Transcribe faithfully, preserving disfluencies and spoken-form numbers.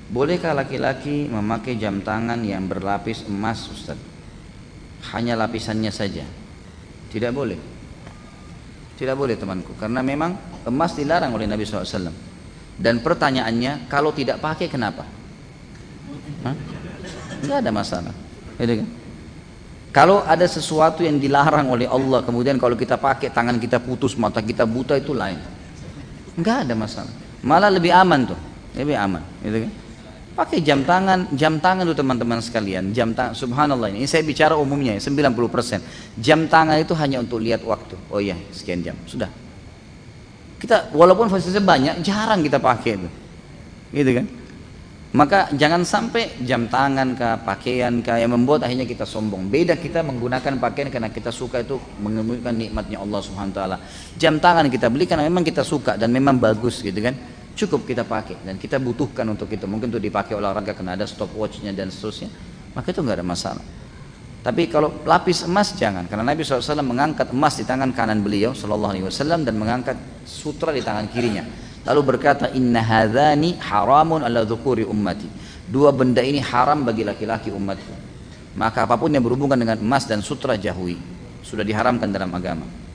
Bolehkah laki-laki memakai jam tangan yang berlapis emas, Ustaz? Hanya lapisannya saja. Tidak boleh. Tidak boleh temanku, karena memang emas dilarang oleh Nabi shallallahu alaihi wasallam. Dan pertanyaannya, kalau tidak pakai kenapa? Hah? Tidak ada masalah. Gitu kan? Kalau ada sesuatu yang dilarang oleh Allah, kemudian kalau kita pakai tangan kita putus, mata kita buta, itu lain. Enggak ada masalah. Malah lebih aman tuh, lebih aman. Gitu kan? Pakai jam tangan, jam tangan tuh teman-teman sekalian, jam tangan, subhanallah ini, ini saya bicara umumnya ya, sembilan puluh persen. Jam tangan itu hanya untuk lihat waktu. Oh iya, sekian jam, sudah. Kita walaupun fasilitasnya banyak, jarang kita pakai itu. Gitu kan? Maka jangan sampai jam tangan kah, pakaian kah yang membuat akhirnya kita sombong. Beda kita menggunakan pakaian karena kita suka, itu mengemukakan nikmatnya Allah Subhanahu wa taala. Jam tangan kita beli karena memang kita suka dan memang bagus gitu kan. Cukup kita pakai dan kita butuhkan untuk itu, mungkin untuk dipakai olahraga karena ada stopwatchnya dan seterusnya, maka itu nggak ada masalah. Tapi kalau lapis emas jangan, karena Nabi shallallahu alaihi wasallam mengangkat emas di tangan kanan beliau shallallahu alaihi wasallam dan mengangkat sutra di tangan kirinya, lalu berkata, inna hadzani haramun ala dzukuri ummati, dua benda ini haram bagi laki-laki umatku, maka apapun yang berhubungan dengan emas dan sutra jauhi, sudah diharamkan dalam agama.